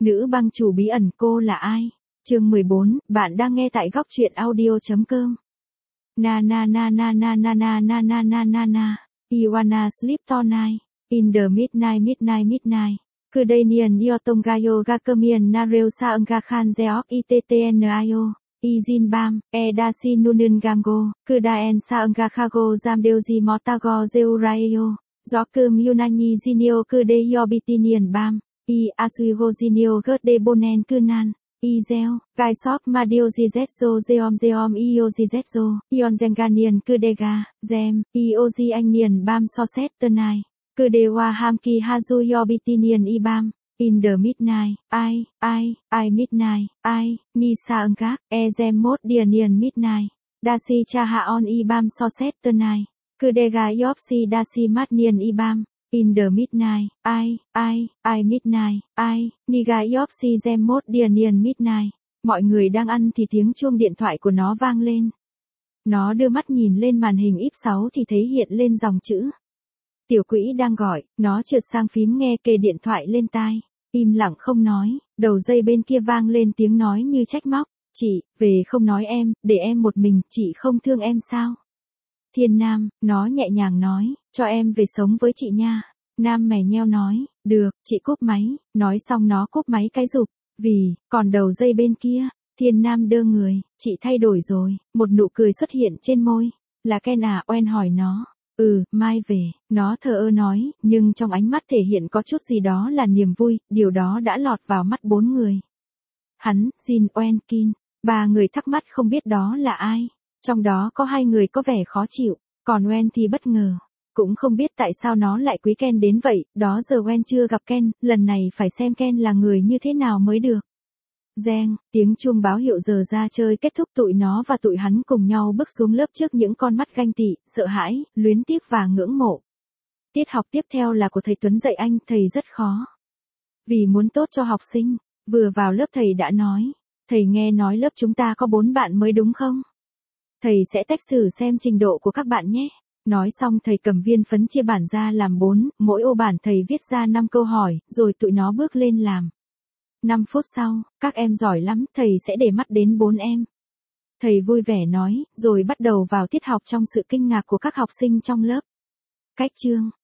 Nữ bang chủ bí ẩn cô là ai? Chương 14, bạn đang nghe tại góc truyện audio.com. Na na na na na na na na na na na na. You wanna sleep tonight? In the midnight. Kudanian Yotonga Yoga Kamian Nareo Saanga Khan Zeok ITTNIO. Izin Bam, Edasi Nunin Gamgo, Kudaen Saanga Khago Zamdeoji Motago Zeuraio. Jokum Yunani Zinio Kudeyo Bitinian Bam. I Asuigo Zinio Gerde Bonen Kunan. Izeo, Kaisop Madio Zizetzo Zeom Io Zizetzo, Ion Zenganian Kudega, Zem, Iozi Annian Bam Soset Ternai. Kudewa Hamki Hazu Yobitinian Ibam. In the midnight, I midnight, Nisa Ungak, Ezem Mốt Dianian midnight. Dasi Chaha on Ibam Soset Ternai. Kudega Yopsi Dasi Matnian Ibam. In the midnight, I midnight, Niga Yopsi Zem Mốt Dianian midnight. Mọi người đang ăn thì tiếng chuông điện thoại của nó vang lên. Nó đưa mắt nhìn lên màn hình F6 thì thấy hiện lên dòng chữ. Tiểu quỹ đang gọi, nó trượt sang phím nghe kề điện thoại lên tai. Im lặng không nói, đầu dây bên kia vang lên tiếng nói như trách móc. Chị, về không nói em, để em một mình, chị không thương em sao? Thiên Nam, nó nhẹ nhàng nói, cho em về sống với chị nha. Nam mè nheo nói, được, chị cúp máy, nói xong nó cúp máy cái rụp. Vì, còn đầu dây bên kia, Thiên Nam đơ người, chị thay đổi rồi, một nụ cười xuất hiện trên môi. Là Ken à? Oen hỏi nó. Mai về, nó thờ ơ nói, nhưng trong ánh mắt thể hiện có chút gì đó là niềm vui, điều đó đã lọt vào mắt bốn người. Hắn, Jin, Oen, Kin, ba người thắc mắc không biết đó là ai. Trong đó có hai người có vẻ khó chịu, còn Oen thì bất ngờ. Cũng không biết tại sao nó lại quý Ken đến vậy, đó giờ Oen chưa gặp Ken, lần này phải xem Ken là người như thế nào mới được. Reng, tiếng chuông báo hiệu giờ ra chơi kết thúc, tụi nó và tụi hắn cùng nhau bước xuống lớp trước những con mắt ganh tị, sợ hãi, luyến tiếc và ngưỡng mộ. Tiết học tiếp theo là của thầy Tuấn dạy anh, thầy rất khó. Vì muốn tốt cho học sinh, vừa vào lớp thầy đã nói, thầy nghe nói lớp chúng ta có 4 bạn mới đúng không? Thầy sẽ test thử xem trình độ của các bạn nhé. Nói xong thầy cầm viên phấn chia bản ra làm 4, mỗi ô bản thầy viết ra 5 câu hỏi, rồi tụi nó bước lên làm. 5 phút sau, các em giỏi lắm, thầy sẽ để mắt đến 4 em. Thầy vui vẻ nói, rồi bắt đầu vào tiết học trong sự kinh ngạc của các học sinh trong lớp. Cách chương,